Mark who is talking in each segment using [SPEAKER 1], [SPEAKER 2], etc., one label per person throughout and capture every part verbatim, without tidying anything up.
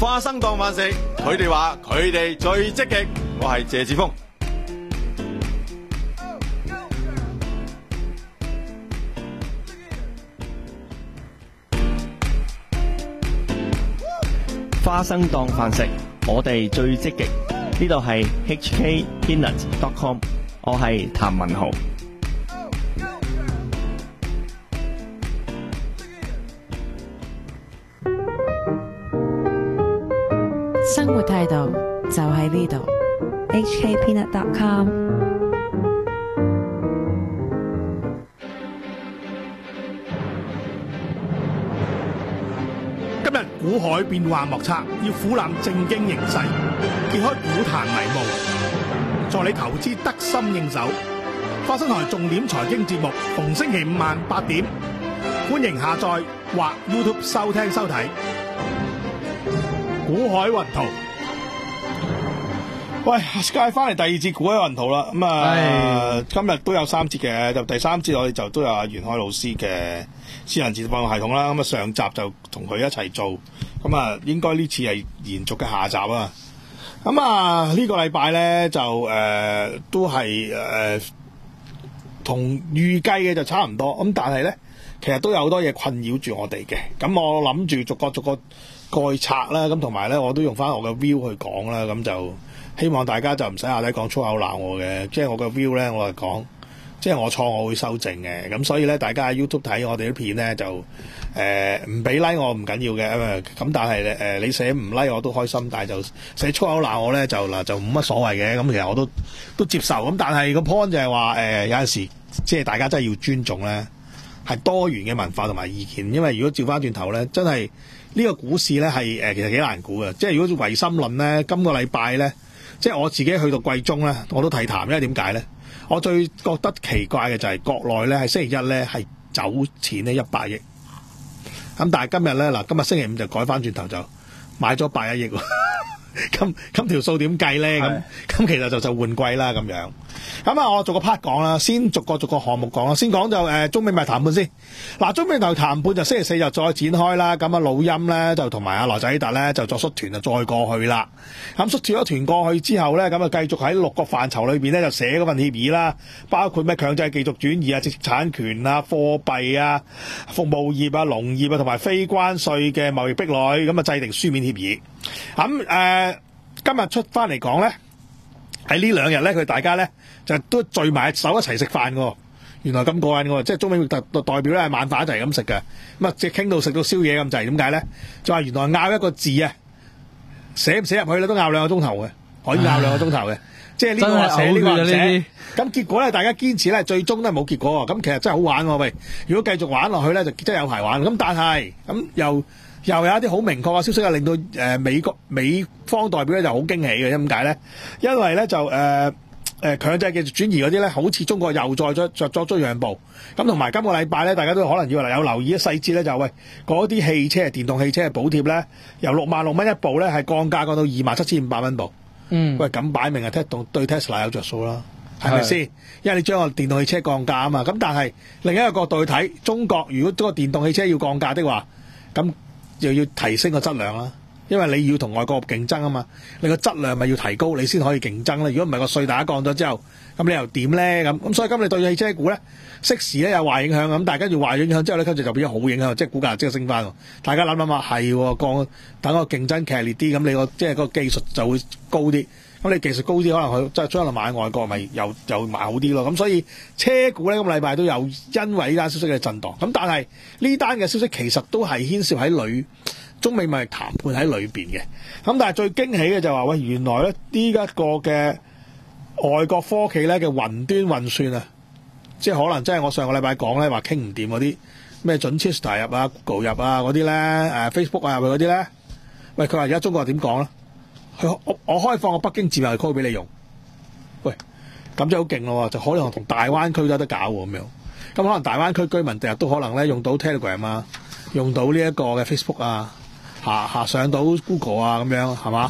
[SPEAKER 1] 花生當飯食，佢哋話佢哋最積極。我係謝志峰。
[SPEAKER 2] 花生當飯食，我哋最積極。呢度係 H K Peanut dot com， 我係譚文豪。
[SPEAKER 3] 生活態度就喺呢度
[SPEAKER 4] H K Peanut dot com。
[SPEAKER 5] 今日股海變幻莫測，要俯覽正經形勢，揭開股壇迷霧，助你投資得心應手。花生台重點財經節目，逢星期五晚八點，歡迎下載或 YouTube 收聽收睇。股海雲圖，喂 ，Sky 翻嚟第二節股海雲圖啦。咁啊，今日都有三節嘅，就第三節我哋就都有阿袁海老師嘅智能自動化系統啦。咁啊，上集就同佢一齊做，咁啊，應該呢次係延續嘅下集啊。咁啊，呢個禮拜咧就誒、呃、都係誒同預計嘅就差唔多。咁但係咧，其實都有好多嘢困擾住我哋嘅。咁我諗住逐個逐個過去拆啦，咁同埋咧，我都用翻我嘅 view 去講啦，咁就希望大家就唔使下底講粗口鬧我嘅，即係我嘅 view 咧，我係講，即係我錯我會修正嘅，咁所以咧，大家喺 YouTube 睇我哋啲片咧就誒唔俾 like 我唔緊要嘅，咁但係誒、呃、你寫唔 like 我都開心，但係就寫粗口鬧我咧就嗱就冇乜所謂嘅，咁其實我都都接受，咁但係個 point 就係話誒有陣時即係大家真係要尊重咧，係多元嘅文化同埋意見，因為如果照翻轉頭咧，真係。呢個股市咧係誒其實幾難估嘅，即係如果唯心論咧，今個禮拜咧，即係我自己去到季中咧，我都睇淡，因為點解咧？我最覺得奇怪嘅就係國內咧係星期一咧係走錢呢一百億，咁但係今日咧嗱，今日星期五就改翻轉頭就買咗百一億喎，咁咁條數點計咧？咁咁其實就就換季啦咁樣。咁啊，我逐個 part 講啦，先逐個逐個項目講啦。先講就誒、呃、中美貿易談判先。嗱，中美貿易談判就星期四就再展開啦。咁啊，老陰咧就同埋阿羅仔希達咧就作率團就再過去啦。咁率團咗團過去之後咧，咁啊繼續喺六個範疇裏邊咧就寫嗰份協議啦，包括咩強制技術轉移啊、知識產權啊、貨幣啊、服務業啊、農業啊同埋非關稅嘅貿易壁壘，咁啊制定書面協議。咁誒、呃、今日出翻嚟講咧。喺呢兩日咧，佢大家咧就都聚埋手一齊食飯喎。原來咁過癮喎，即係中美代代表咧係晚飯一齊咁食嘅。咁啊，即係傾到食到宵夜咁滯。點解咧？就話原來拗一個字啊，寫唔寫入去咧都拗兩個鐘頭嘅，可以拗兩個鐘頭嘅。即係呢個話寫呢個話寫。咁結果咧，大家堅持咧，最終都係冇結果喎。咁其實真係好玩喎，喂！如果繼續玩落去咧，就真係有排玩。咁但係咁又。又有一啲好明確嘅消息啊，令到誒、呃、美國美方代表咧就好驚喜嘅，點解咧？因為咧就誒誒、呃呃、強制技術轉移嗰啲咧，好似中國又再作作作咗讓步。咁同埋今個禮拜咧，大家都可能以為有留意啲細節咧，就喂嗰啲汽車電動汽車嘅補貼咧，由六萬六蚊一部咧，係降價降到二萬七千五百蚊部。嗯，喂咁擺明係對 Tesla 有着數啦，係咪先？因為你將個電動汽車降價啊嘛。咁但係另一個角度去睇，中國如果嗰個電動汽車要降價的話，咁又要提升個質量啦，因為你要同外國競爭啊嘛，你個質量咪要提高，你先可以競爭啦。如果唔係個稅大家降咗之後，咁你又點咧？咁咁所以今日對汽車股咧，適時咧有壞影響咁，但係跟住壞影響之後咧，跟住就變咗好影響，即係股價即刻升翻。大家諗諗下，係降，等個競爭劇烈啲，咁你個即係個技術就會高啲。咁你技術高啲，可能佢即係將來買外國咪又又買好啲咯。咁所以車股咧，今個禮拜都有因為呢單消息嘅震盪。咁但係呢單嘅消息其實都係牽涉喺裏中美貿易談判喺裏邊嘅。咁但係最驚喜嘅就係話喂，原來咧呢一個嘅外國科技咧嘅雲端運算啊，即係可能真係我上個禮拜講咧話傾唔掂嗰啲咩準 Chester 入啊、Google 入啊嗰啲咧，誒 Facebook 啊入去嗰啲咧，喂佢話而家中國點講咧？佢我我開放個北京自貿區俾你用，喂，咁就好勁咯，就可能同大灣區都有得搞喎咁樣。咁可能大灣區居民第日都可能咧用到 Telegram 啊，用到呢一個嘅 Facebook 啊，下下上到 Google 啊咁樣係嘛？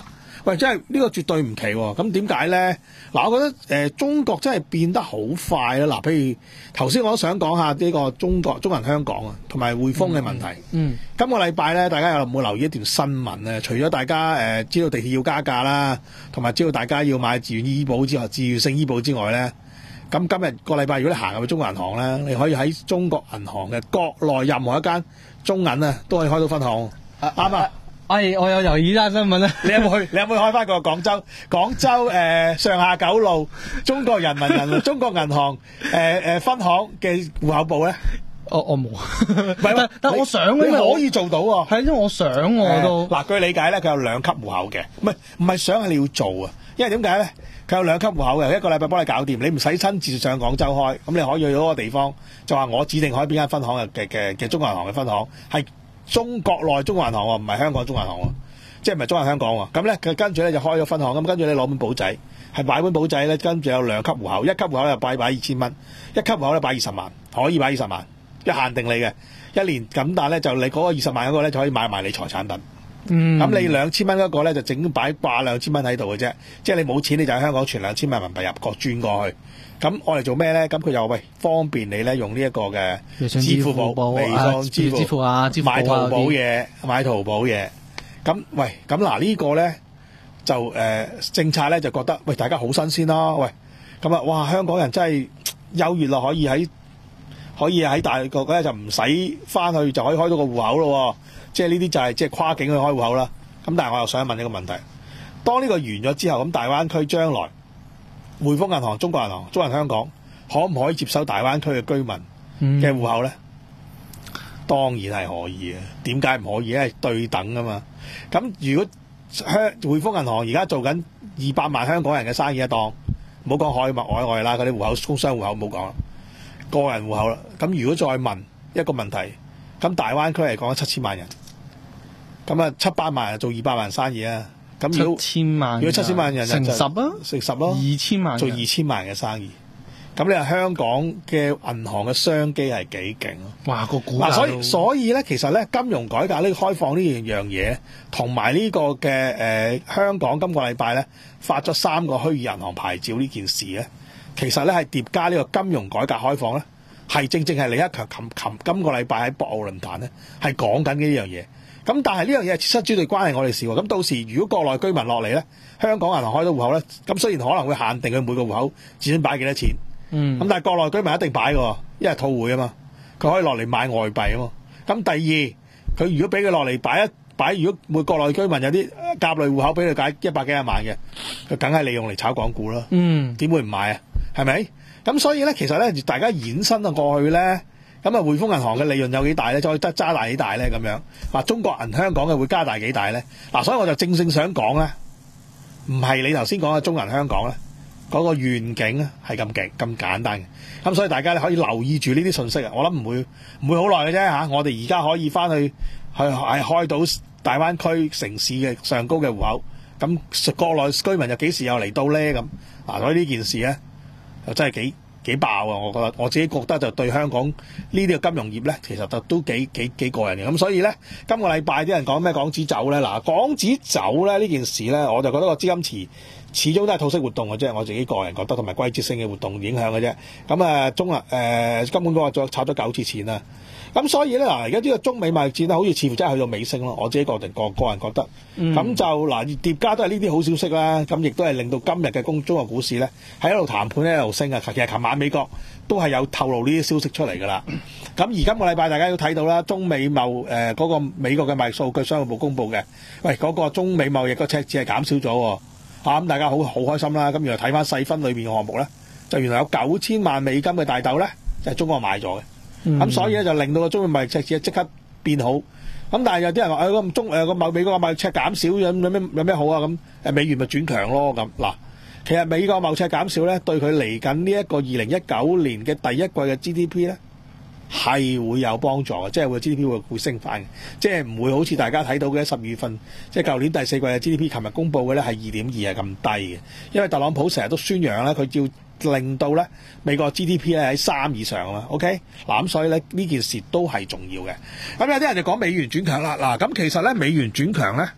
[SPEAKER 5] 喂，真係呢個絕對唔奇喎。咁點解咧？嗱，我覺得誒、呃、中國真係變得好快啦。嗱，譬如頭先我都想講下呢個中國中銀香港啊，同埋匯豐嘅問題。
[SPEAKER 6] 嗯。嗯
[SPEAKER 5] 今個禮拜咧，大家有冇留意一段新聞咧？除咗大家誒、呃、知道地鐵要加價啦，同埋知道大家要買自願醫保之外，自願性醫保之外咧，咁今日個禮拜如果你行入去中國銀行咧，你可以喺中國銀行嘅國內任何一間中銀啊，都可以開到分行。啱啊！
[SPEAKER 6] 哎，我有留意單新聞咧。
[SPEAKER 5] 你有冇去？你有冇開翻個廣州？廣州誒、呃、上下九路中國人民銀中國銀行誒誒、呃、分行嘅戶口簿咧？
[SPEAKER 6] 我我冇，
[SPEAKER 5] 但
[SPEAKER 6] 但我想
[SPEAKER 5] 你可以做到喎。
[SPEAKER 6] 係因為我想我都
[SPEAKER 5] 嗱、呃，據理解咧，佢有兩級戶口嘅，唔係唔係想係你要做啊。因為點解咧？佢有兩級戶口嘅，一個禮拜幫你搞掂，你唔使親自上廣州開，咁你可以去嗰個地方就話我指定開邊間分行嘅嘅嘅中國銀行嘅分行，係中國內中國銀行喎，唔係香港中銀行喎，即係唔係中銀香港喎。咁咧佢跟住咧就開咗分行，咁跟住你攞本簿仔，係擺本簿仔咧，跟住有兩級戶口，一級戶口就擺擺二千蚊，一級戶口咧擺二十萬，可以擺二十萬。一限定你嘅一年咁，但係咧就你嗰個二十萬嗰個咧就可以買埋理財產品。
[SPEAKER 6] 嗯，
[SPEAKER 5] 咁你兩千蚊嗰個咧就整擺掛兩千蚊喺度嘅啫，即係你冇錢你就喺香港存兩千蚊人民幣入國轉過去。咁我哋做咩咧？咁佢就喂方便你咧用呢一個嘅支付寶、微信支付、
[SPEAKER 6] 支付啊、支付寶啊、
[SPEAKER 5] 買淘寶嘢、買淘寶嘢。咁喂，咁嗱呢個咧就誒、呃、政策咧就覺得喂大家好新鮮咯。喂，咁啊哇香港人真係優越咯，可以喺。可以喺大陸咧就唔使翻去就可以開到個戶口咯，即係呢啲就係即係跨境去開戶口啦。咁但係我又想問一個問題：當呢個完咗之後，咁大灣區將來匯豐銀行、中國銀行、中銀香港可唔可以接收大灣區嘅居民嘅戶口咧？嗯、當然係可以嘅。點解唔可以？因為對等啊嘛。咁如果香匯豐銀行而家做緊二百萬香港人嘅生意一檔，唔好講海外海外啦，嗰啲戶口工商戶口唔好講啦。個人戶口啦，咁如果再問一個問題，咁大灣區係講咗七千萬人，咁啊七百萬人做二百萬生意啊，咁如果
[SPEAKER 6] 七千萬，
[SPEAKER 5] 如果七千萬人
[SPEAKER 6] 乘十啊，
[SPEAKER 5] 乘十咯，
[SPEAKER 6] 二千萬
[SPEAKER 5] 做二千萬人嘅生意，咁你話香港嘅銀行嘅商機係幾勁咯？
[SPEAKER 6] 哇，個股
[SPEAKER 5] 嗱，所以所以咧，其實咧金融改革呢個開放呢樣樣嘢，同埋呢個嘅誒、呃、香港今個禮拜咧發咗三個虛擬銀行牌照呢件事咧。其實咧係疊加呢個金融改革開放咧，係正正係李克強琴琴今個禮拜喺博鰲論壇咧係講緊呢樣嘢。咁但係呢樣嘢係切身絕對關係我哋事喎。咁到時如果國內居民落嚟咧，香港銀行開到戶口咧，咁雖然可能會限定佢每個戶口只准擺幾多錢，嗯，咁但係國內居民一定擺嘅，因為套匯啊嘛，佢可以落嚟買外幣啊嘛。咁第二，佢如果俾佢落嚟擺一擺，如果每國內居民有啲甲類戶口俾佢解一百幾廿萬嘅，佢梗係利用嚟炒港股啦。嗯，點會唔買啊？係咪？咁所以咧，其實咧，大家衍生啊過去咧，咁啊匯豐銀行嘅利潤有幾大咧？再得揸大幾大咧？咁樣話中國銀香港嘅會加大幾大咧？嗱，所以我就正正想講咧，唔係你頭先講嘅中銀香港咧嗰個願景咧係咁勁咁簡單嘅。咁所以大家咧可以留意住呢啲信息啊！我諗唔會唔會好耐嘅啫嚇。我哋而家可以翻去去係開到大灣區城市嘅上高嘅戶口，咁國內居民又幾時又嚟到咧？咁嗱，所以呢件事咧。就真係幾幾爆啊！我覺得我自己覺得就對香港呢啲嘅金融業咧，其實就都幾幾幾過癮嘅。咁所以咧，今個禮拜啲人講咩港紙走咧？嗱，港紙走咧呢件事咧，我就覺得個資金池始終都係套息活動嘅啫。我自己個人覺得，同埋季節性嘅活動影響嘅啫。咁啊，中啊誒金管局話再炒咗九次錢啦。咁所以咧嗱，而家呢個中美貿易戰咧，好似似乎真係去到尾聲咯。我自己個人個個人覺得，咁、嗯、就嗱疊加都係呢啲好消息啦。咁亦都係令到今日嘅公中國股市咧喺一路談判咧一路升啊。其實琴晚美國都係有透露呢啲消息出嚟㗎啦。咁而今個禮拜大家都睇到啦，中美貿誒嗰、呃那個美國嘅貿易數據商務部公佈嘅，喂嗰、那個中美貿易個赤字係減少咗喎。嚇咁大家好好開心啦。咁原來睇翻細分裏邊嘅項目咧，就原來有九千萬美金嘅大豆咧，就係、是、中國買咗嘅。咁、嗯、所以咧就令到個中美貿易赤字即刻變好。咁但係有啲人話誒個中誒個貿美國嘅貿易赤減少有有咩有咩好啊？咁誒美元咪轉強咯咁嗱。其實美國貿易赤減少咧，對佢嚟緊呢一個二零一九年嘅第一季嘅 G D P 咧係會有幫助嘅，即係會 G D P 會會升翻嘅，即係唔會好似大家睇到嘅十二月份即係舊年第四季嘅 G D P，琴日公佈嘅咧係二點二係咁低嘅，因為特朗普成日都宣揚咧佢要令到咧美國 G D P 咧喺三以上啊 ，OK 嗱咁所以咧呢件事都係重要嘅。咁有啲人就講美元轉強啦，嗱咁其實咧美元轉強咧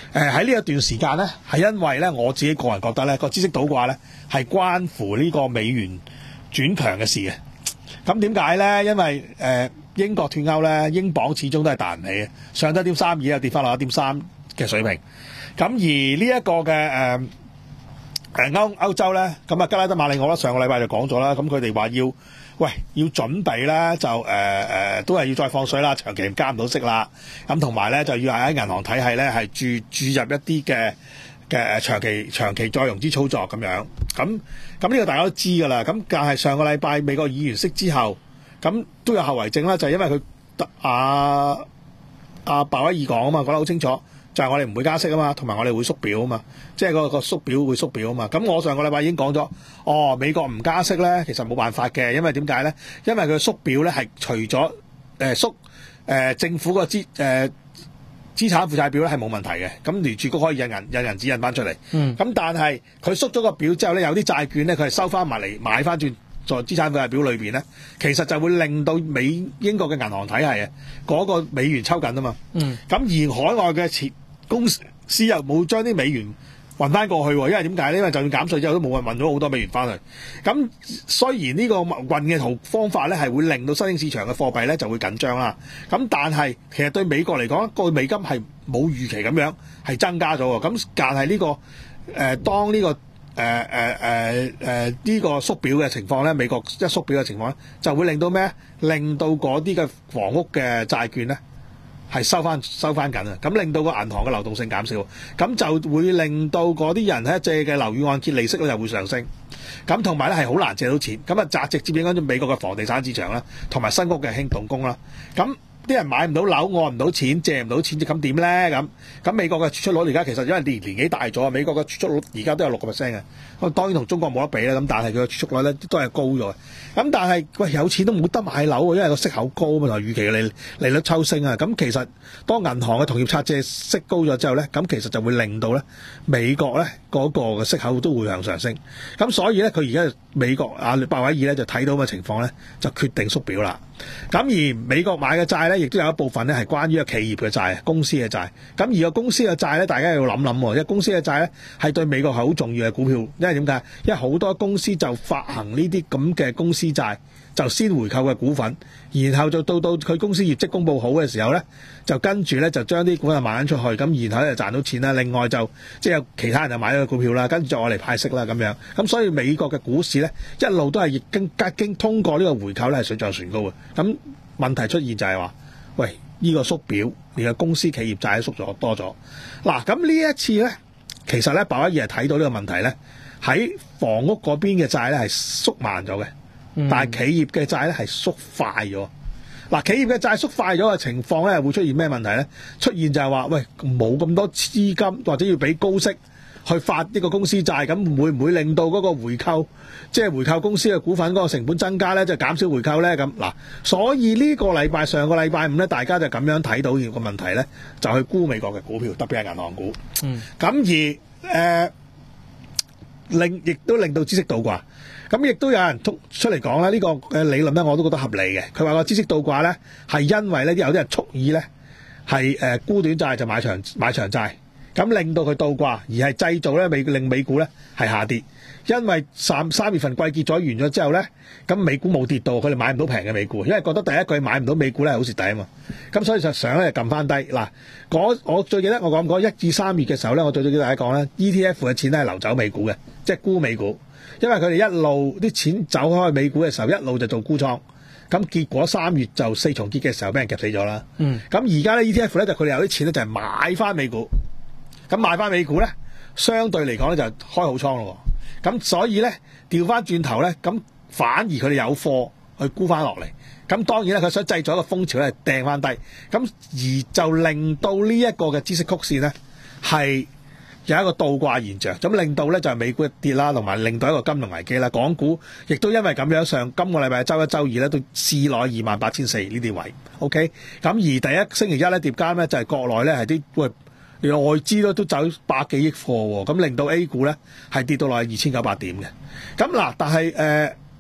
[SPEAKER 5] 誒喺呢一段時間咧，係因為咧我自己個人覺得咧個孳息倒掛咧係關乎呢個美元轉強嘅事嘅。咁點解咧？因為誒、呃、英國脱歐咧，英鎊始終都係彈唔起嘅，上得一點三二又跌翻落一點三嘅水平。咁而呢一個嘅誒誒歐歐洲咧，咁啊加拉德馬利我咧上個禮拜就講咗啦，咁佢哋話要喂要準備咧就誒誒、呃、都係要再放水啦，長期加唔到息啦，咁同埋咧就要喺銀行體系咧係注注入一啲嘅嘅長期長期再融資操作咁樣。咁咁呢個大家都知㗎啦。咁但係上個禮拜美國議員息之後，咁都有後遺症啦，就係、是、因為佢阿阿鮑威爾講啊嘛，講得好清楚。就係我哋唔會加息啊嘛，同埋我哋會縮表啊嘛，即係個個縮表會縮表啊嘛。咁我上個禮拜已經講咗，哦，美國唔加息咧，其實冇辦法嘅，因為點解咧？因為佢縮表咧係除咗誒、呃、縮誒、呃、政府個資誒、呃、資產負債表咧係冇問題嘅，咁聯儲局可以印銀印銀紙印翻出嚟。嗯。咁但係佢縮咗個表之後咧，有啲債券咧佢係收翻埋嚟買翻轉在資產負債表裏邊咧，其實就會令到美英國嘅銀行體系啊嗰個美元抽緊啊嘛。嗯。咁而海外嘅錢公司又冇將啲美元運翻過去，因為點解呢？因為就算減稅之後都冇人運咗好多美元翻去。咁雖然呢個運嘅途方法咧係會令到新興市場嘅貨幣咧就會緊張啦。咁但係其實對美國嚟講，個美金係冇預期咁樣係增加咗喎。咁但係呢、呢個誒、呃、當呢、呢個誒誒誒誒呢個縮表嘅情況咧，美國一縮表嘅情況咧，就會令到咩？令到嗰啲嘅房屋嘅債券咧，係收翻收翻緊啊！咁令到個銀行嘅流動性減少，咁就會令到嗰啲人咧借嘅樓宇按揭利息咧就會上升，咁同埋咧係好難借到錢，咁啊直直接影響咗美國嘅房地產市場啦，同埋新屋嘅興動工啦，咁。啲人買唔到樓，按唔到錢，借唔到錢，咁點咧？咁咁美國嘅儲蓄率而家其實因為年年紀大咗，美國嘅儲蓄率而家都有六個 percent 嘅。咁當然同中國冇得比啦。咁但係佢嘅儲蓄率咧都係高咗。咁但係喂有錢都冇得買樓，因為個息口高啊嘛，同預期嘅利利率抽升啊。咁其實當銀行嘅同業拆借息高咗之後咧，咁其實就會令到咧美國咧嗰個嘅息口都會向上升。咁所以咧佢而家美國啊鮑威爾咧就睇到咁嘅情況咧，就決定縮表啦。咁而美國買嘅債咧，亦都有一部分咧係關於個企業嘅債、公司嘅債。咁而個公司嘅債咧，大家要諗諗喎，因為公司嘅債咧係對美國係好重要嘅股票。因為點解？因為好多公司就發行呢啲咁嘅公司債，就先回購嘅股份，然後就到到佢公司業績公佈好嘅時候咧，就跟住咧就將啲股份賣緊出去，咁然後咧就賺到錢啦。另外就即係有其他人就買咗個股票啦，跟住就我嚟派息啦咁樣。咁所以美國嘅股市咧一路都係經經通過呢個回購咧係水漲船高嘅。咁問題出現就係話，喂，呢個縮表，你嘅公司企業債縮咗多咗。嗱，咁呢一次咧，其實咧鮑威爾係睇到呢個問題咧，喺房屋嗰邊嘅債咧係縮慢咗嘅，但係企業嘅債咧係縮快咗。嗱，企業嘅債縮快咗嘅情況咧，會出現咩問題咧？出現就係話，喂，冇咁多資金或者要俾高息去發呢個公司債，咁會唔會令到嗰個回購，即係回購公司嘅股份嗰個成本增加咧，就減少回購咧？咁嗱，所以呢個禮拜上個禮拜五咧，大家就咁樣睇到個問題咧，就去沽美國嘅股票，特別係銀行股。嗯，咁而誒、呃、令亦都令到孳息倒掛。咁亦都有人出出嚟講啦，呢個嘅理論咧我都覺得合理嘅。佢話個孳息倒掛咧係因為咧有啲人蓄意咧係誒沽短債就買長買長債，咁令到佢倒掛，而係製造咧美令美股咧係下跌。因為三三月份季結咗完咗之後咧，咁美股冇跌到，佢哋買唔到平嘅美股，因為覺得第一季買唔到美股咧係好蝕底啊嘛。咁所以就想咧撳翻低。嗱，我最記得我講過一至三月嘅時候咧，我最最記得大家講咧 E T F 嘅錢咧係流走美股嘅，即係沽美股。因為佢哋一路啲錢走開美股嘅時候，一路就做沽倉，咁結果三月就四重結嘅時候，俾人夾死咗啦。嗯，咁而家咧 E T F 咧就佢哋有啲錢咧就係買翻美股，咁買翻美股咧，相對嚟講咧就開好倉咯。咁所以咧調翻轉頭咧，咁反而佢哋有貨去沽翻落嚟。咁當然咧，佢想製造一個風潮咧，掟翻低，咁而就令到呢一個嘅孳息曲線咧係有一個倒掛現象，咁令到咧就係美股一跌啦，同埋令到一個金融危機啦。港股亦都因為咁樣，上今個禮拜周一、周二咧都試攞二萬八千四呢啲位 ，OK。咁而第一星期一咧跌間咧就係國內咧係啲喂外資都都走百幾億貨喎，咁令到 A 股咧係跌到落去二千九百點嘅。咁嗱，但係誒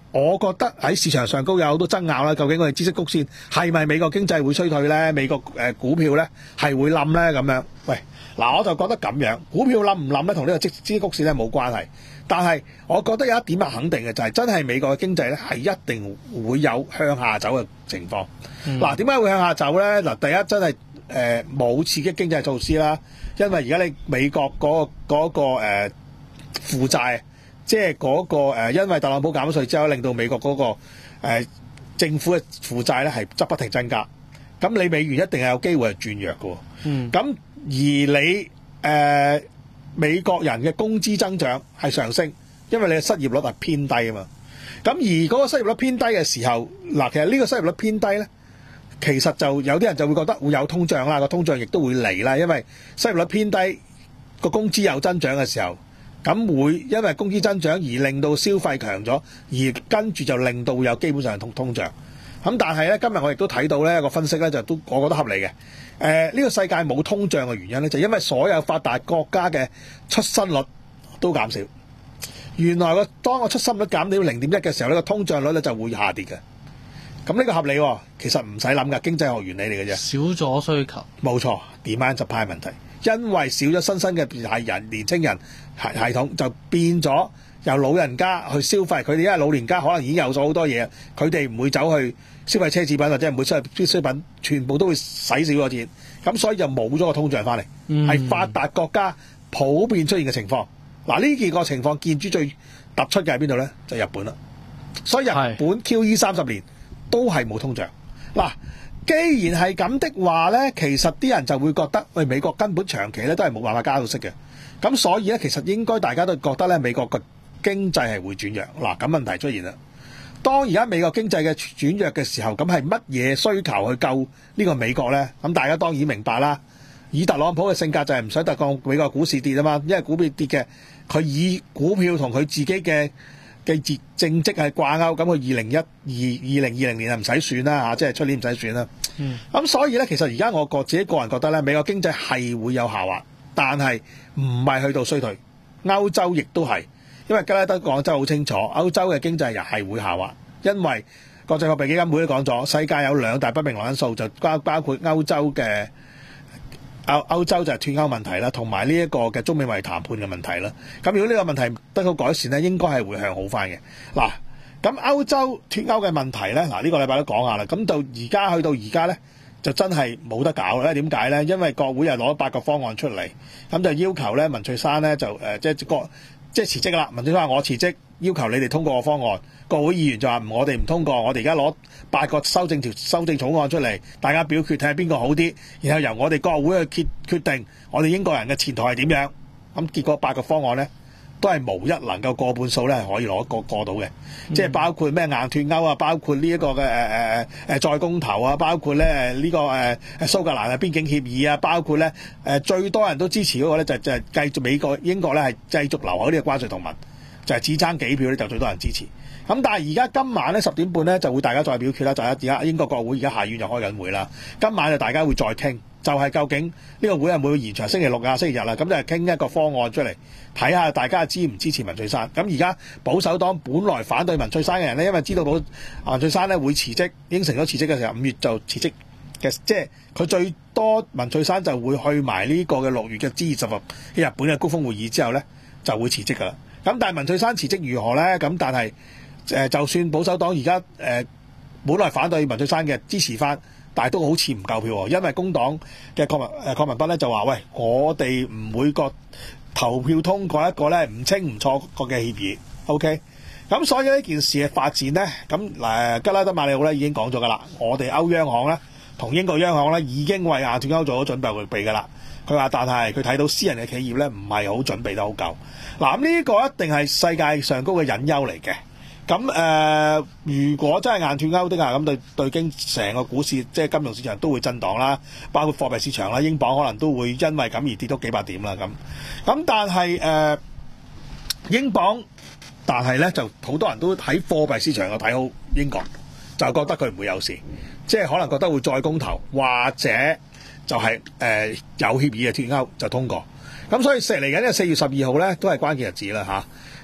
[SPEAKER 5] 我覺得喺市場上高有好多爭拗啦。究竟我哋孳息曲線係咪美國經濟會衰退咧？美國誒、呃、股票咧係會冧咧咁樣？喂，嗱我就覺得咁樣，股票冧唔冧咧同呢個孳息曲線咧冇關係。但係我覺得有一點係肯定嘅，就係、是、真係美國嘅經濟咧係一定會有向下走嘅情況。嗱點解會向下走咧？嗱第一真係誒冇刺激經濟措施啦，因為而家你美國嗰、那個嗰、那個誒、呃、負債。即係嗰個誒，因為特朗普減稅之後，令到美國嗰個誒政府嘅負債咧係執不停增加。咁你美元一定係有機會係轉弱嘅。嗯。咁而你誒美國人嘅工資增長係上升，因為你嘅失業率係偏低啊嘛。咁而嗰個失業率偏低嘅時候，嗱其實呢個失業率偏低咧，其實就有啲人就會覺得會有通脹啦，個通脹亦都會嚟啦，因為失業率偏低，個工資有增長嘅時候。咁會因為工資增長而令到消費強咗，而跟住就令到有基本上通通脹。咁但係咧，今日我亦都睇到咧個分析咧，就都我覺得合理嘅。誒、呃、呢、這個世界冇通脹嘅原因咧，就因為所有發達國家嘅出生率都減少。原來個當個出生率減到零點一嘅時候，呢個通脹率咧就會下跌嘅。咁呢個合理喎，其實唔使諗㗎，經濟學原理嚟嘅啫。
[SPEAKER 6] 少咗需求，
[SPEAKER 5] 冇錯 ，demand supply 問題。因為少咗新生嘅係人年青人系系統，就變咗由老人家去消費。佢哋因為老年家可能已經有咗好多嘢，佢哋唔會走去消費奢侈品或者唔會消費必需品，全部都會使少咗錢。咁所以就冇咗個通脹翻嚟，係、嗯、發達國家普遍出現嘅情況。嗱呢幾個情況見諸最突出嘅係邊度咧？就係、日本啦。所以日本 Q E 三十年都係冇通脹。嗱。既然係咁的話咧，其實啲人就會覺得，喂，美國根本長期咧都係冇辦法加到息嘅。咁所以咧，其實應該大家都覺得咧，美國個經濟係會轉弱。嗱，咁問題出現啦。當而家美國經濟嘅轉弱嘅時候，咁係乜嘢需求去救呢個美國咧？咁大家當然明白啦。以特朗普嘅性格就係唔想特降美國股市跌啊嘛，因為股票跌嘅，佢以股票同佢自己嘅嘅政績係掛鈎，咁佢二零一二二零二零年係唔使算啦嚇，即係出年唔使算啦。咁、嗯、所以咧，其實而家我個自己個人覺得咧，美國經濟係會有下滑，但係唔係去到衰退。歐洲亦都係，因為吉拉德講真係好清楚，歐洲嘅經濟又係會下滑，因為國際貨幣基金會都講咗，世界有兩大不明朗因素，就包包括歐洲嘅歐歐洲就係脫歐問題啦，同埋呢一個嘅中美貿易談判嘅問題啦。咁如果呢個問題得到改善咧，應該係會向好翻嘅。嗱。咁歐洲脫歐嘅問題咧，嗱、這、呢個禮拜都講下啦。咁到而家去到而家咧，就真係冇得搞啦。點解咧？因為國會又攞八個方案出嚟，咁就要求咧文翠珊咧就誒、呃、即係國即係辭職啦。文翠珊話我辭職，要求你哋通過個方案。國會議員就話我哋唔通過，我哋而家攞八個修正條修正草案出嚟，大家表決睇下邊個好啲，然後由我哋國會去決決定我哋英國人嘅前途係點樣。咁結果八個方案咧，都係無一能夠過半數咧，係可以攞過過到嘅，嗯、即係包括咩硬脫歐啊，包括呢一個嘅誒誒誒再公投啊，包括咧呢、這個誒誒、呃、蘇格蘭嘅邊境協議啊，包括咧誒、呃、最多人都支持嗰個咧就就係繼續美國英國咧係繼續留喺呢個關稅同盟，就係、是、只爭幾票咧就最多人支持。咁但係而家今晚咧十點半咧就會大家再表決啦，就係而家英國國會而家下院就開緊會啦，今晚就大家會再傾。就係、是、究竟呢個會係會延長星期六啊、星期日啦，咁就係傾一個方案出嚟，睇下大家支唔支持文翠珊。咁而家保守黨本來反對文翠珊嘅人咧，因為知道保文翠珊咧會辭職，應承咗辭職嘅時候，五月就辭職嘅，即係佢最多文翠珊就會去埋呢個嘅六月嘅 G 二十嘅日本嘅高峰會議之後咧，就會辭職噶啦。咁但係文翠珊辭職如何咧？咁但係誒、呃，就算保守黨而家誒本來反對文翠珊嘅支持翻。但係都好似唔夠票喎，因為工黨嘅郭文誒郭文斌咧就話：喂，我哋唔會個投票通過一個咧唔清唔楚個嘅協議。OK，咁所以呢件事嘅發展咧，咁誒吉拉德馬里奧咧已經講咗㗎啦。我哋歐央行咧同英國央行咧已經為亞脫歐做咗準備預備㗎啦。佢話，但係佢睇到私人嘅企業咧唔係好準備得好夠。嗱，咁呢個一定係世界上高嘅隱憂嚟嘅。咁誒、呃，如果真係硬脫歐的話，咁對對經成個股市，即係金融市場都會震盪啦，包括貨幣市場啦，英鎊可能都會因為咁而跌到幾百點啦。咁咁，但係誒、呃，英鎊，但係咧就好多人都喺貨幣市場度睇好英國，就覺得佢唔會有事，即係可能覺得會再公投，或者就係、是、誒、呃、有協議嘅脫歐就通過。咁所以四嚟緊嘅四月十二號咧，都係關鍵日子啦嚇。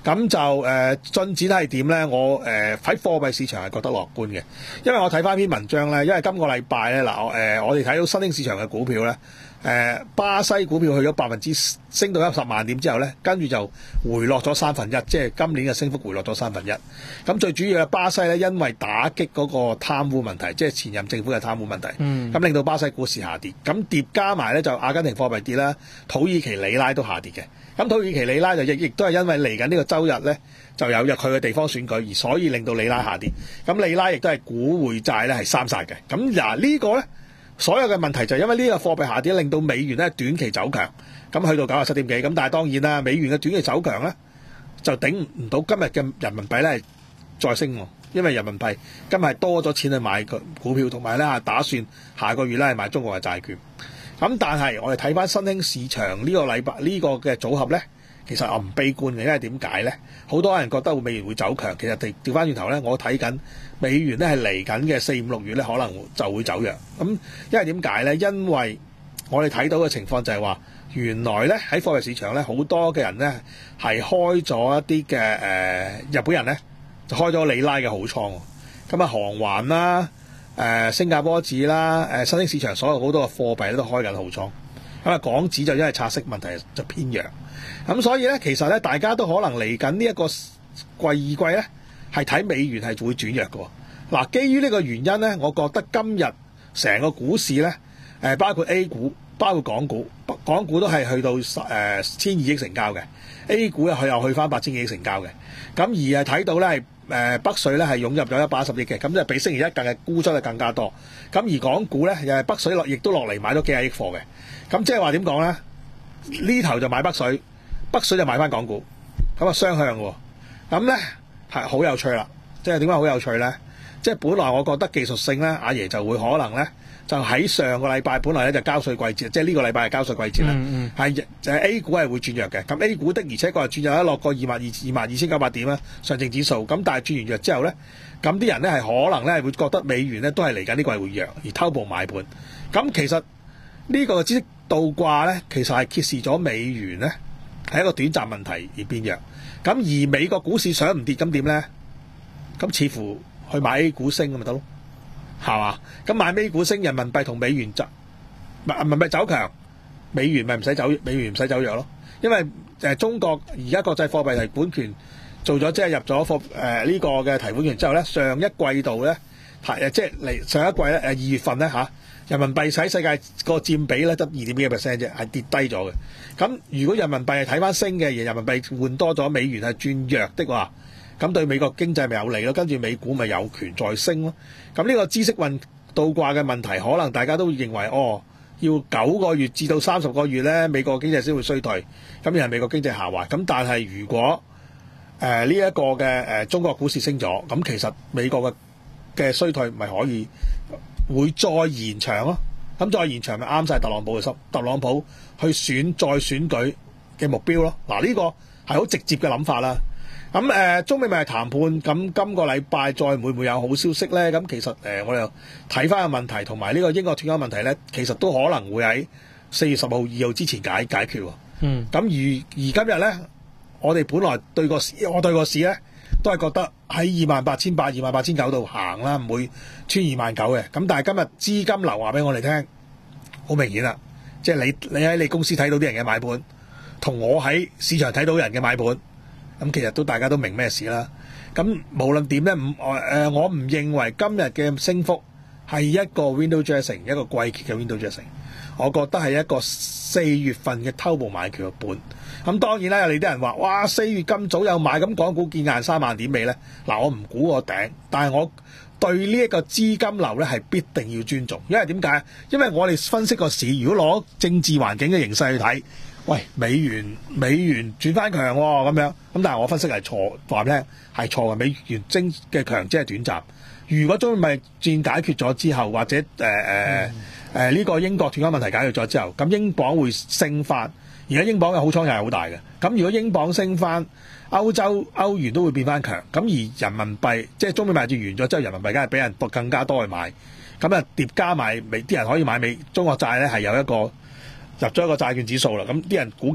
[SPEAKER 5] 咁就誒、呃、進展係點咧？我誒喺、呃、貨幣市場係覺得樂觀嘅，因為我睇翻篇文章咧，因為今個禮拜咧嗱誒，我哋睇到新興市場嘅股票咧，誒、呃、巴西股票去咗百分之升到一十萬點之後咧，跟住就回落咗三分一，即係今年嘅升幅回落咗三分一。咁最主要嘅巴西咧，因為打擊嗰個貪污問題，即係前任政府嘅貪污問題，咁、嗯、令到巴西股市下跌。咁疊加埋咧就阿根廷貨幣跌啦，土耳其里拉都下跌嘅。咁土耳其里拉就亦亦都係因為嚟緊呢個周日咧，就有入佢嘅地方選舉，而所以令到里拉下跌。咁里拉亦都係股匯債咧係三殺嘅。咁嗱呢個咧，所有嘅問題就係因為呢個貨幣下跌，令到美元咧短期走強，咁去到九十七點幾。咁但係當然啦，美元嘅短期走強咧，就頂唔到今日嘅人民幣咧再升喎，因為人民幣今日係多咗錢去買股票，同埋咧打算下個月咧係買中國嘅債券。咁但係我哋睇翻新興市場呢個禮拜呢個嘅組合咧，其實我唔悲觀嘅，因為點解咧？好多人覺得美元會走強，其實調調翻轉頭咧，我睇緊美元咧係嚟緊嘅四五六月咧可能就會走弱。咁因為點解咧？因為我哋睇到嘅情況就係話，原來咧喺貨幣市場咧好多嘅人咧係開咗一啲嘅誒日本人咧就開咗里拉嘅好倉，咁啊航環啦。誒、呃、新加坡紙啦，誒、呃、新興市場所有好多嘅貨幣咧都開緊好倉，咁啊港紙就因為拆息問題就偏弱，咁所以咧其實咧大家都可能嚟緊呢一個季二季咧係睇美元係會轉弱嘅。嗱，基於呢個原因咧，我覺得今日成個股市咧，誒包括 A 股、包括港股，港股都係去到誒千二億成交嘅 ，A 股又去又去翻八千幾億成交嘅，咁而係睇到咧係。誒北水咧係湧入咗一百一十億嘅，咁就比星期一更嘅沽出係更加多。咁而港股咧又係北水落，亦都落嚟買咗幾廿億貨嘅。咁即係話點講咧？呢頭就買北水，北水就買翻港股，咁啊雙向喎。咁咧係好有趣啦。即係點解好有趣咧？即係本來我覺得技術性咧，阿爺就會可能咧就喺上個禮拜本來咧就交稅季節，即係呢個禮拜係交稅季節啦。係、嗯嗯、就係 A 股係會轉弱嘅。咁 A 股的而且確係轉弱，一落過二萬二二萬二千九百點啦，上證指數。咁但係轉完弱之後咧，咁啲人咧係可能咧會覺得美元咧都係嚟緊呢個係會弱，而偷步買盤。咁其實呢個知識倒掛咧，其實係揭示咗美元咧係一個短暫問題而變弱。咁而美國股市想唔跌咁點咧？咁似乎去買 A 股升咁咪得咯，係嘛？咁買 A 股升，人民幣同美元走，人民幣走強，美元咪唔使走，美元唔使走弱咯。因為誒中國而家國際貨幣提款權做咗，即係入咗貨誒呢個嘅提款權之後咧，上一季度咧係誒即係嚟上一季咧誒二月份咧嚇，人民幣喺世界個佔比咧得二點幾個 percent 啫，係跌低咗嘅。咁如果人民幣係睇翻升嘅，而人民幣換多咗，美元係轉弱的話，咁對美國經濟咪有利咯，跟住美股咪有權再升咯。咁呢個孳息運倒掛嘅問題，可能大家都認為哦，要九個月至到三十個月咧，美國經濟先會衰退，咁又係美國經濟下滑。咁但係如果誒呢一個嘅誒、呃、中國股市升咗，咁其實美國嘅嘅衰退咪可以會再延長咯。咁再延長咪啱晒特朗普嘅心，特朗普去選再選舉嘅目標咯。嗱、這、呢個係好直接嘅諗法啦。咁誒、呃、中美貿易談判，咁今個禮拜再會唔會有好消息咧？咁其實誒、呃、我哋睇翻個問題，同埋呢個英國脫歐問題咧，其實都可能會喺四月十號、二號之前解解決喎。嗯。咁而而今日咧，我哋本來對個市，我對個市咧都係覺得喺二萬八千八、二萬八千九度行啦，唔會穿二萬九嘅。咁但係今日資金流話俾我哋聽，好明顯啦，即係你你喺你公司睇到啲人嘅買盤，同我喺市場睇到人嘅買盤。咁其實都大家都明咩事啦。咁無論點咧，唔誒我唔認為今日嘅升幅係一個 window dressing， 一個季結嘅 window dressing。我覺得係一個四月份嘅偷步買橋嘅本。咁當然啦，有你啲人話：哇，四月咁早有買，咁港股見硬三萬點未咧？嗱，我唔估個頂，但係我對呢一個資金流咧係必定要尊重，因為點解？因為我哋分析個市，如果攞政治環境嘅形勢去睇。喂，美元美元轉翻強喎，咁樣咁，但係我分析係錯，話俾你聽係錯嘅。美元升嘅強只係短暫。如果中美戰解決咗之後，或者誒誒誒呢個英國脫歐問題解決咗之後，咁英鎊會升翻。而家英鎊嘅好倉又係好大嘅。咁如果英鎊升翻，歐洲歐元都會變翻強。咁而人民幣即係中美貿易戰完咗之後，人民幣梗係俾人更加多去買。咁啊疊加埋美啲人可以買美中國債咧，係有一個。入咗一個債券指數啦，咁啲人估計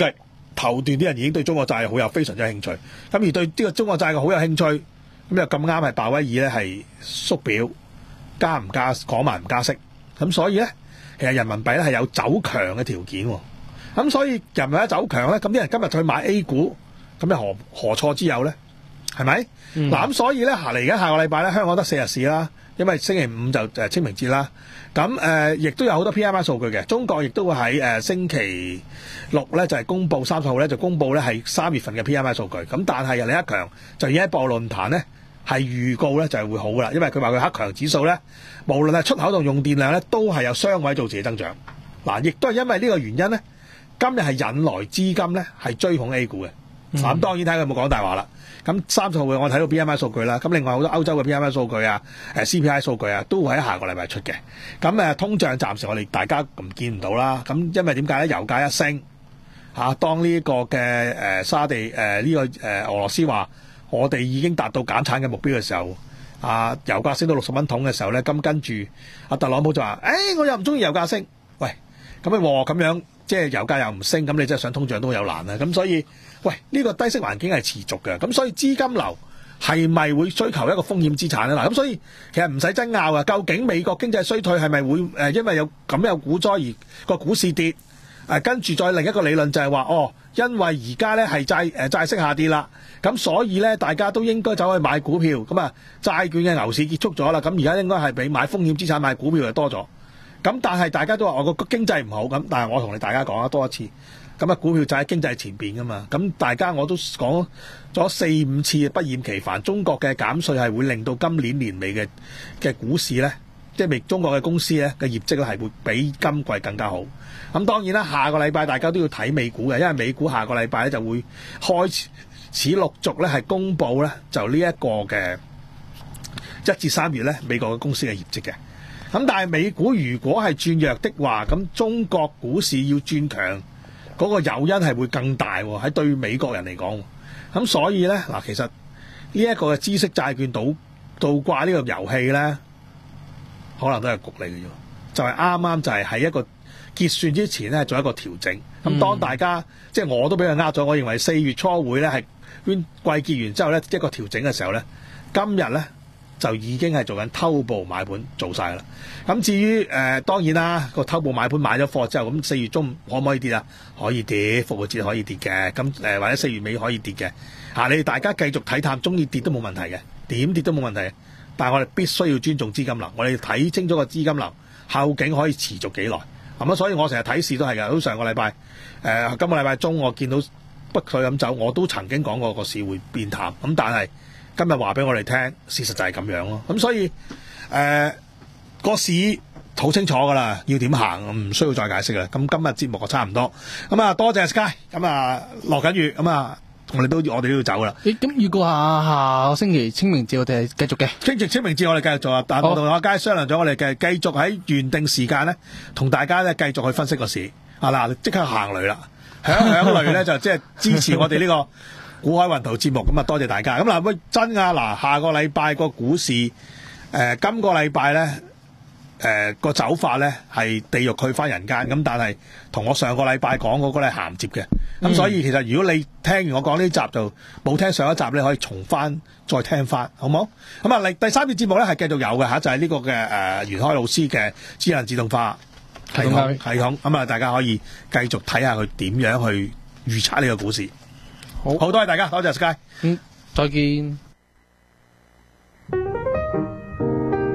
[SPEAKER 5] 頭段啲人已經對中國債好有非常之興趣，咁而對呢個中國債嘅好有興趣，咁又咁啱係鮑威爾咧係縮表加唔加講埋唔加息，咁所以咧其實人民幣咧係有走強嘅條件喎，咁所以人民幣一走強咧，咁啲人今日去買 A 股，咁又何何錯之有咧？係咪？嗱、嗯，咁所以咧嚟緊下個禮拜咧，香港得四日市啦，因為星期五就誒清明節啦。咁誒，亦、呃、都有好多 P M I 數據嘅。中國亦都會喺誒、呃、星期六咧，就係、是、公佈三十號咧，就公佈咧係三月份嘅 P M I 數據。咁但係李克強就已經喺博鰲論壇咧係預告咧就係會好噶啦，因為佢話佢克強指數咧，無論係出口同用電量咧，都係有雙位數字嘅增長。嗱，亦都係因為呢個原因咧，今日係引來資金咧係追捧 A 股嘅。咁、嗯、當然睇佢有冇講大話啦。咁三十號我睇到 P M I 數據啦，咁另外好多歐洲嘅 P M I 數據啊、誒 C P I 數據啊，都會喺下個禮拜出嘅。咁誒通脹暫時我哋大家唔見唔到啦。咁因為點解咧？油價一升嚇，當呢個嘅誒沙地誒呢個誒俄羅斯話我哋已經達到減產嘅目標嘅時候，啊油價升到六十蚊桶嘅時候咧，咁跟住阿特朗普就話：誒、哎、我又唔中意油價升。喂，咁啊咁樣即係油價又唔升，咁你真係想通脹都有難啊。咁所以喂，呢、這個低息環境係持續嘅，咁所以資金流係咪會追求一個風險資產咧？嗱，咁所以其實唔使爭拗啊。究竟美國經濟衰退係咪會誒因為有咁有股災而個股市跌？誒跟住再另一個理論就係話，哦，因為而家咧係債誒債息下跌啦，咁所以咧大家都應該走去買股票，咁啊債券嘅牛市結束咗啦，咁而家應該係比買風險資產買股票就多咗。咁但係大家都話我個經濟唔好，咁但係我同你大家講啊多一次。咁啊，股票就喺經濟前邊噶嘛，咁大家我都講咗四五次不厭其煩，中國嘅減稅係會令到今年年尾嘅嘅股市咧，即係未中國嘅公司咧嘅業績咧係會比今季更加好。咁當然啦，下個禮拜大家都要睇美股嘅，因為美股下個禮拜咧就會開始陸續咧係公佈咧就呢一個嘅一至三月咧美國嘅公司嘅業績嘅。咁但係美股如果係轉弱的話，咁中國股市要轉強，嗰、那個誘因係會更大喎，喺對美國人嚟講。咁所以咧嗱，其實呢一個嘅孳息債券倒倒掛呢個遊戲咧，可能都係局嚟嘅啫。就係啱啱就係喺一個結算之前咧做一個調整。咁、嗯、當大家即係我都俾佢呃咗，我認為四月初會咧係季結完之後咧一個調整嘅時候咧，今日咧就已經係做緊偷步買盤做晒啦。咁至於誒、呃、當然啦，個偷步買盤買咗貨之後，咁四月中可唔可以跌啊？可以跌，復活節可以跌嘅。咁誒、呃、或者四月尾可以跌嘅。嚇、啊、你哋大家繼續睇淡，中意跌都冇問題嘅，點跌都冇問題。但係我哋必須要尊重資金流，我哋睇清楚個資金流後景可以持續幾耐。咁啊，所以我成日睇市都係㗎。好上個禮拜誒今個禮拜中我見到北水咁走，我都曾經講過個市會變淡。咁但係今日話俾我哋聽，事實就係咁樣咯。咁所以誒、呃、個市好清楚㗎啦，要點行唔需要再解釋啦。咁今日節目就差唔多。咁啊，多謝 Sky。咁啊，落緊雨，咁啊，我哋都我哋都要走啦。
[SPEAKER 6] 誒，咁預告下下個星期清明節我哋係繼續嘅。清明
[SPEAKER 5] 清明節我哋繼續做啊，但係我同阿佳商量咗，我哋繼繼續喺原定時間咧，同大家咧繼續去分析個市。啊嗱，即刻行雷啦，響響雷咧就即係支持我哋呢、這個。股海雲圖節目，咁啊，多謝大家。咁嗱，喂，真啊，嗱，下個禮拜個股市，誒、呃，今個禮拜咧，誒、呃，個走法咧係地獄去翻人間，咁但係同我上個禮拜講嗰個咧銜接嘅，咁、嗯、所以其實如果你聽完我講呢集就冇聽上一集咧，可以重翻再聽翻，好冇？咁啊，第第三節節目咧係繼續有嘅吓，就係、是、呢個嘅誒袁開老師嘅智能自動化系統系統，咁啊，大家可以繼續睇下佢點樣去預測呢個股市。好，好多謝大家，多謝 Sky，
[SPEAKER 6] 嗯，再見。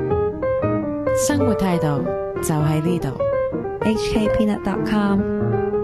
[SPEAKER 3] 生活態度就喺呢度。
[SPEAKER 4] H K Peanut dot com